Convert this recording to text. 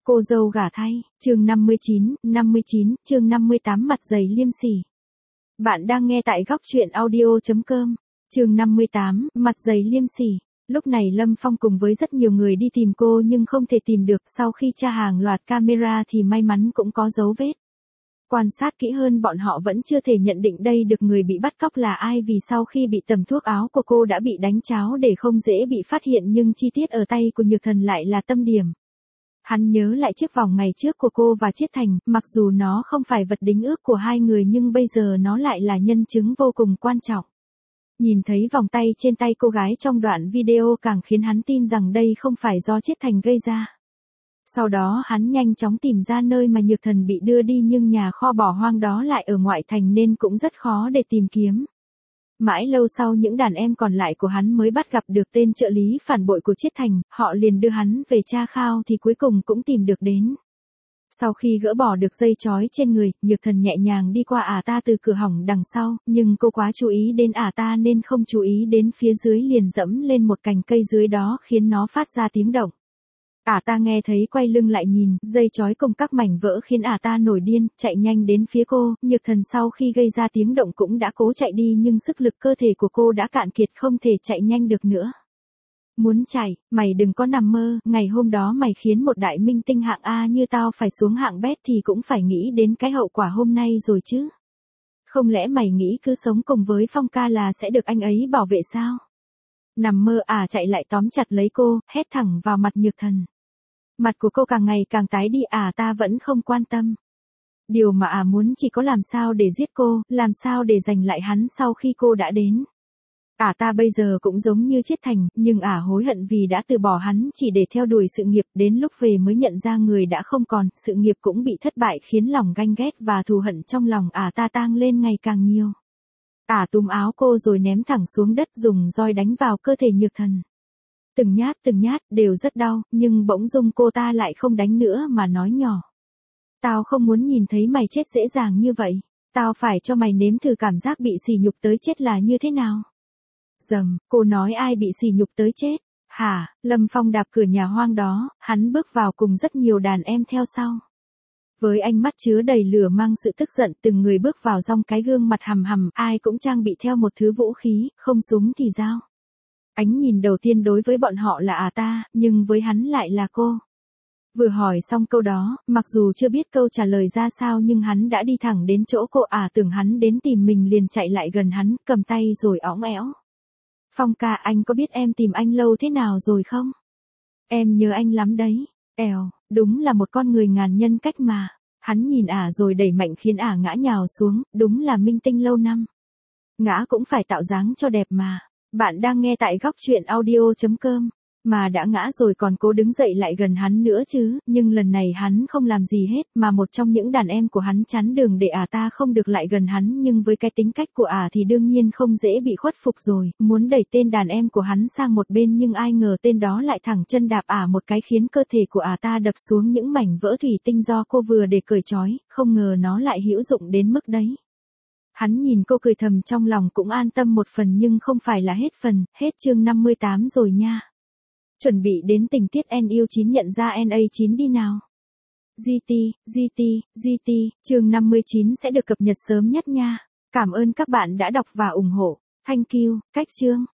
Cô dâu gả thay, chương 59, chương 58 mặt dày liêm sỉ. Bạn đang nghe tại góc truyện audio.com, chương 58, mặt dày liêm sỉ. Lúc này Lâm Phong cùng với rất nhiều người đi tìm cô nhưng không thể tìm được, sau khi tra hàng loạt camera thì may mắn cũng có dấu vết. Quan sát kỹ hơn bọn họ vẫn chưa thể nhận định đây được người bị bắt cóc là ai, vì sau khi bị tầm thuốc áo của cô đã bị đánh cháo để không dễ bị phát hiện, nhưng chi tiết ở tay của Nhược Thần lại là tâm điểm. Hắn nhớ lại chiếc vòng ngày trước của cô và Chiết Thành, mặc dù nó không phải vật đính ước của hai người nhưng bây giờ nó lại là nhân chứng vô cùng quan trọng. Nhìn thấy vòng tay trên tay cô gái trong đoạn video càng khiến hắn tin rằng đây không phải do Chiết Thành gây ra. Sau đó hắn nhanh chóng tìm ra nơi mà Nhược Thần bị đưa đi, nhưng nhà kho bỏ hoang đó lại ở ngoại thành nên cũng rất khó để tìm kiếm. Mãi lâu sau những đàn em còn lại của hắn mới bắt gặp được tên trợ lý phản bội của Chiết Thành, họ liền đưa hắn về tra khao thì cuối cùng cũng tìm được đến. Sau khi gỡ bỏ được dây trói trên người, Nhược Thần nhẹ nhàng đi qua ta từ cửa hỏng đằng sau, nhưng cô quá chú ý đến ta nên không chú ý đến phía dưới, liền dẫm lên một cành cây dưới đó khiến nó phát ra tiếng động. Ta nghe thấy quay lưng lại nhìn, dây trói cùng các mảnh vỡ khiến ta nổi điên, chạy nhanh đến phía cô. Nhược Thần sau khi gây ra tiếng động cũng đã cố chạy đi nhưng sức lực cơ thể của cô đã cạn kiệt, không thể chạy nhanh được nữa. Muốn chạy, mày đừng có nằm mơ, ngày hôm đó mày khiến một đại minh tinh hạng A như tao phải xuống hạng bét thì cũng phải nghĩ đến cái hậu quả hôm nay rồi chứ. Không lẽ mày nghĩ cứ sống cùng với Phong ca là sẽ được anh ấy bảo vệ sao? Nằm mơ. Chạy lại tóm chặt lấy cô, hét thẳng vào mặt Nhược Thần. Mặt của cô càng ngày càng tái đi. Ta vẫn không quan tâm. Điều mà muốn chỉ có làm sao để giết cô, làm sao để giành lại hắn sau khi cô đã đến. Ta bây giờ cũng giống như Chiết Thành, nhưng hối hận vì đã từ bỏ hắn chỉ để theo đuổi sự nghiệp, đến lúc về mới nhận ra người đã không còn, sự nghiệp cũng bị thất bại khiến lòng ganh ghét và thù hận trong lòng ta tăng lên ngày càng nhiều. Túm áo cô rồi ném thẳng xuống đất, dùng roi đánh vào cơ thể Nhược Thần. Từng nhát đều rất đau, nhưng bỗng dưng cô ta lại không đánh nữa mà nói nhỏ. Tao không muốn nhìn thấy mày chết dễ dàng như vậy, tao phải cho mày nếm thử cảm giác bị sỉ nhục tới chết là như thế nào. Dầm, cô nói ai bị sỉ nhục tới chết? Hả? Lâm Phong đạp cửa nhà hoang đó, hắn bước vào cùng rất nhiều đàn em theo sau. Với ánh mắt chứa đầy lửa mang sự tức giận, từng người bước vào trong cái gương mặt hằm hằm, ai cũng trang bị theo một thứ vũ khí, không súng thì dao. Ánh nhìn đầu tiên đối với bọn họ là ta, nhưng với hắn lại là cô. Vừa hỏi xong câu đó, mặc dù chưa biết câu trả lời ra sao nhưng hắn đã đi thẳng đến chỗ cô. Tưởng hắn đến tìm mình liền chạy lại gần hắn, cầm tay rồi õng ẽo. Phong ca, anh có biết em tìm anh lâu thế nào rồi không? Em nhớ anh lắm đấy. Đúng là một con người ngàn nhân cách mà. Hắn nhìn rồi đẩy mạnh khiến ngã nhào xuống, đúng là minh tinh lâu năm. Ngã cũng phải tạo dáng cho đẹp mà. Bạn đang nghe tại góc truyện audio.com. Mà đã ngã rồi còn cố đứng dậy lại gần hắn nữa chứ, nhưng lần này hắn không làm gì hết, mà một trong những đàn em của hắn chắn đường để ta không được lại gần hắn, nhưng với cái tính cách của thì đương nhiên không dễ bị khuất phục rồi, muốn đẩy tên đàn em của hắn sang một bên nhưng ai ngờ tên đó lại thẳng chân đạp một cái khiến cơ thể của ta đập xuống những mảnh vỡ thủy tinh do cô vừa để cởi trói, không ngờ nó lại hữu dụng đến mức đấy. Hắn nhìn cô cười thầm trong lòng cũng an tâm một phần, nhưng không phải là hết phần, hết chương 58 rồi nha. Chuẩn bị đến tình tiết NU9 nhận ra NA9 đi nào. GT, chương 59 sẽ được cập nhật sớm nhất nha. Cảm ơn các bạn đã đọc và ủng hộ. Thank you, cách chương.